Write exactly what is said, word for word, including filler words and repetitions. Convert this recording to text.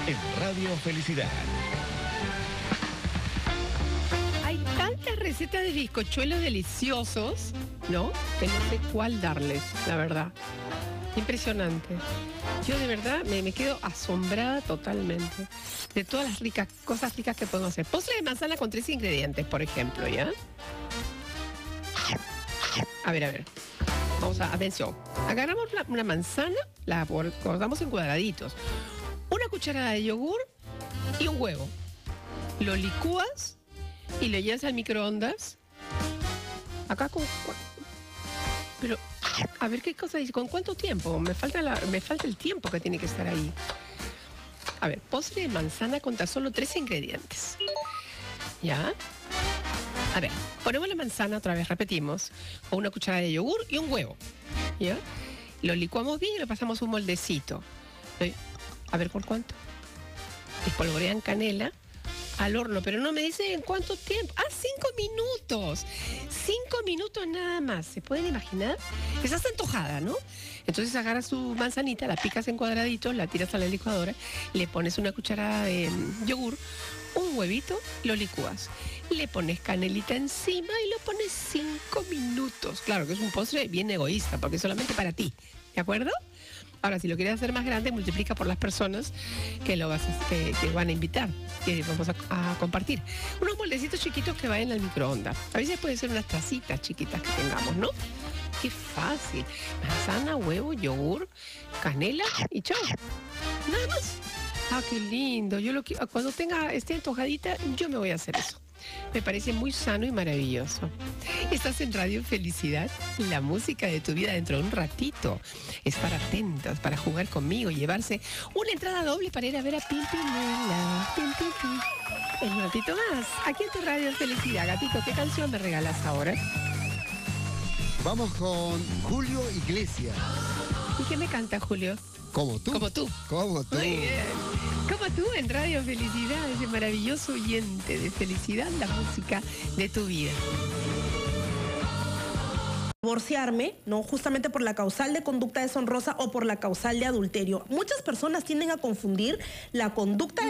en Radio Felicidad. Hay tantas recetas de bizcochuelos deliciosos, ¿no? Que no sé cuál darles, la verdad. Impresionante. Yo de verdad me, me quedo asombrada totalmente de todas las ricas cosas ricas que podemos hacer. Postre de manzana con tres ingredientes, por ejemplo, ¿ya? A ver, a ver. Vamos a, atención. Agarramos una, una manzana, la cortamos en cuadraditos. Una cucharada de yogur y un huevo. Lo licúas y lo llevas al microondas. Acá con... Pero, a ver qué cosa dice. ¿Con cuánto tiempo? Me falta, la, me falta el tiempo que tiene que estar ahí. A ver, postre de manzana con tan solo tres ingredientes. ¿Ya? A ver, ponemos la manzana otra vez, repetimos, con una cucharada de yogur y un huevo. ¿Ya? Lo licuamos bien y lo pasamos a un moldecito. A ver, ¿por cuánto? Espolvorean canela al horno, pero no me dice en cuánto tiempo. ¡Ah, cinco minutos! Cinco minutos nada más. ¿Se pueden imaginar? Estás antojada, ¿no? Entonces agarras tu manzanita, la picas en cuadraditos, la tiras a la licuadora, le pones una cucharada de um, yogur, un huevito, lo licúas. Le pones canelita encima y lo pones cinco minutos. Claro que es un postre bien egoísta, porque es solamente para ti. ¿De acuerdo? Ahora, si lo quieres hacer más grande, multiplica por las personas que lo vas a, que, que van a invitar, que vamos a, a compartir. Unos moldecitos chiquitos que vayan al microondas. A veces pueden ser unas tacitas chiquitas que tengamos, ¿no? Qué fácil. Manzana, huevo, yogur, canela y chao. Nada más. Ah, qué lindo. Yo lo que, cuando tenga, esté antojadita, yo me voy a hacer eso. Me parece muy sano y maravilloso. Estás en Radio Felicidad, la música de tu vida dentro de un ratito. Estar atentas para jugar conmigo y llevarse una entrada doble para ir a ver a Pimpinela. Pim, pim, pim. En un ratito más, aquí en tu Radio Felicidad. Gatito, ¿qué canción me regalas ahora? Vamos con Julio Iglesias. ¿Y qué me canta, Julio? Como tú. Como tú. Como tú. Muy bien. Como tú en Radio Felicidad, ese maravilloso oyente de felicidad, la música de tu vida. Divorciarme, ¿no? Justamente por la causal de conducta deshonrosa o por la causal de adulterio. Muchas personas tienden a confundir la conducta